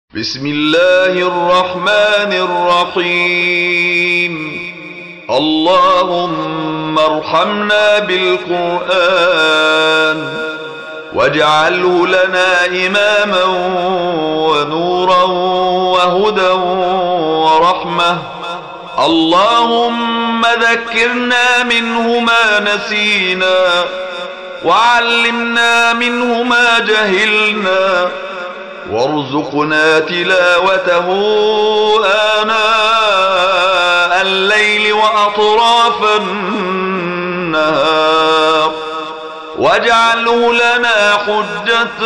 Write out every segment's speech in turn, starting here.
بسم الله الرحمن الرحيم. اللهم ارحمنا بالقرآن واجعله لنا إماما ونورا وهدى ورحمة. اللهم ذكرنا منه ما نسينا وعلمنا منه ما جهلنا وارزقنا تلاوته آناء الليل وأطراف النهار واجعله لنا حجة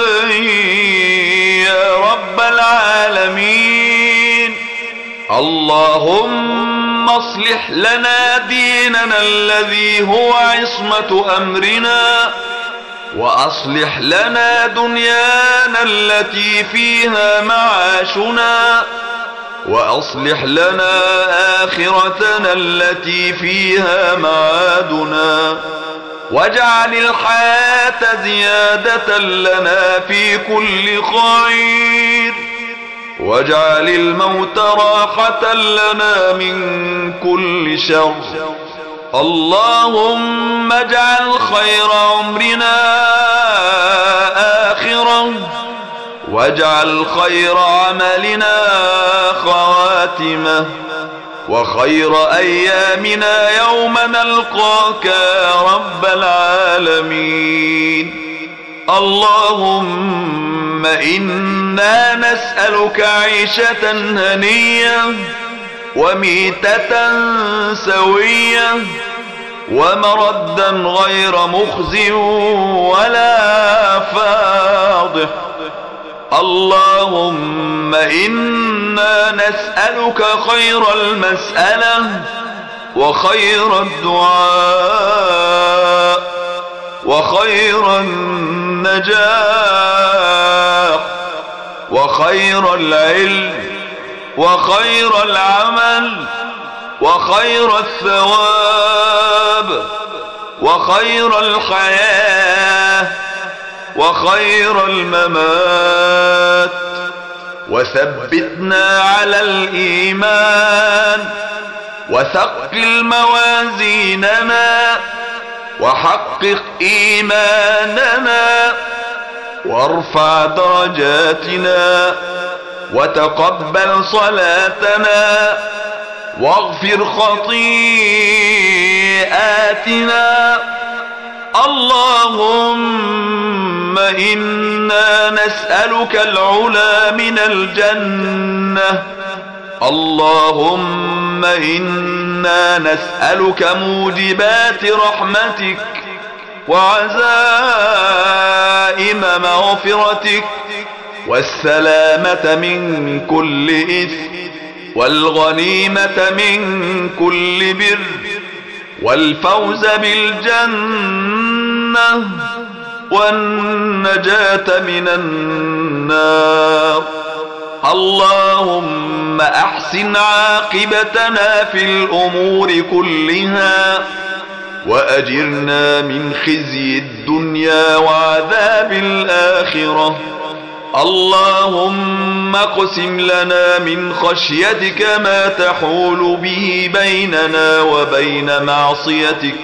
يا رب العالمين. اللهم اصلح لنا ديننا الذي هو عصمة أمرنا وأصلح لنا دنيانا التي فيها معاشنا وأصلح لنا آخرتنا التي فيها معادنا واجعل الحياة زيادة لنا في كل خير واجعل الموت راحة لنا من كل شر. اللهم اجعل خير عمرنا آخرة واجعل خير عملنا خواتمة وخير أيامنا يوم نلقاك يا رب العالمين. اللهم إنا نسألك عيشة هنية وميتة سوية ومردا غير مخزٍ ولا فاضح. اللهم إنا نسألك خير المسألة وخير الدعاء وخير النجاح وخير العلم وخير العمل وخير الثواب وخير الحياة وخير الممات. وثبتنا على الإيمان وثقل موازيننا وحقق إيماننا وارفع درجاتنا وتقبل صلاتنا واغفر خطيئاتنا. اللهم إنا نسألك العلا من الجنة. اللهم إنا نسألك موجبات رحمتك وعزائم مغفرتك والسلامة من كل إثم والغنيمة من كل بر والفوز بالجنة والنجاة من النار. اللهم أحسن عاقبتنا في الأمور كلها وأجرنا من خزي الدنيا وعذاب الآخرة. اللهم اقسم لنا من خشيتك ما تحول به بيننا وبين معصيتك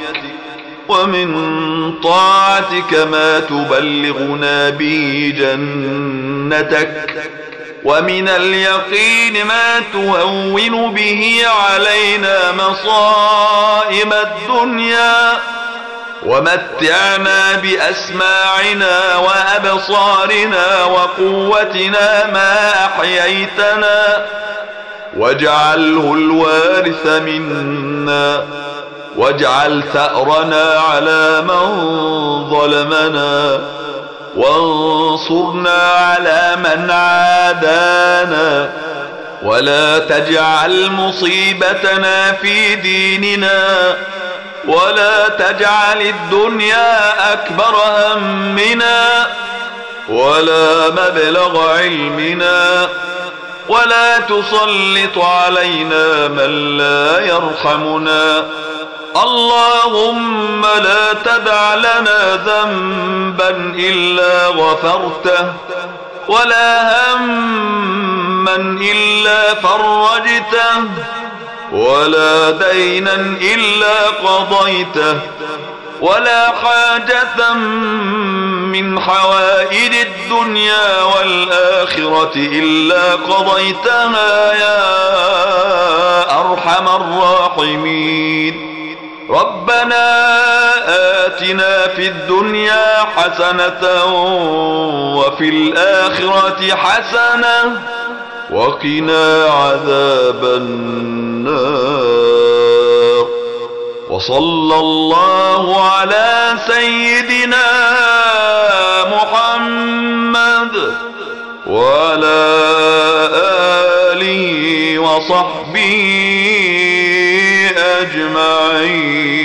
ومن طاعتك ما تبلغنا به جنتك ومن اليقين ما تهون به علينا مصائب الدنيا ومتعنا بأسماعنا وأبصارنا وقوتنا ما أحييتنا واجعله الوارث منا واجعل ثأرنا على من ظلمنا وانصرنا على من عادانا ولا تجعل مصيبتنا في ديننا ولا تجعل الدنيا أكبر همنا ولا مبلغ علمنا ولا تسلط علينا من لا يرحمنا. اللهم لا تدع لنا ذنبا إلا غفرته ولا هم هما إلا فرجته ولا دينا إلا قضيته ولا حاجة من حوائج الدنيا والآخرة إلا قضيتها يا أرحم الراحمين. ربنا آتنا في الدنيا حسنة وفي الآخرة حسنة وقنا عذاب النار. وصلى الله على سيدنا محمد وعلى آله وصحبه أجمعين.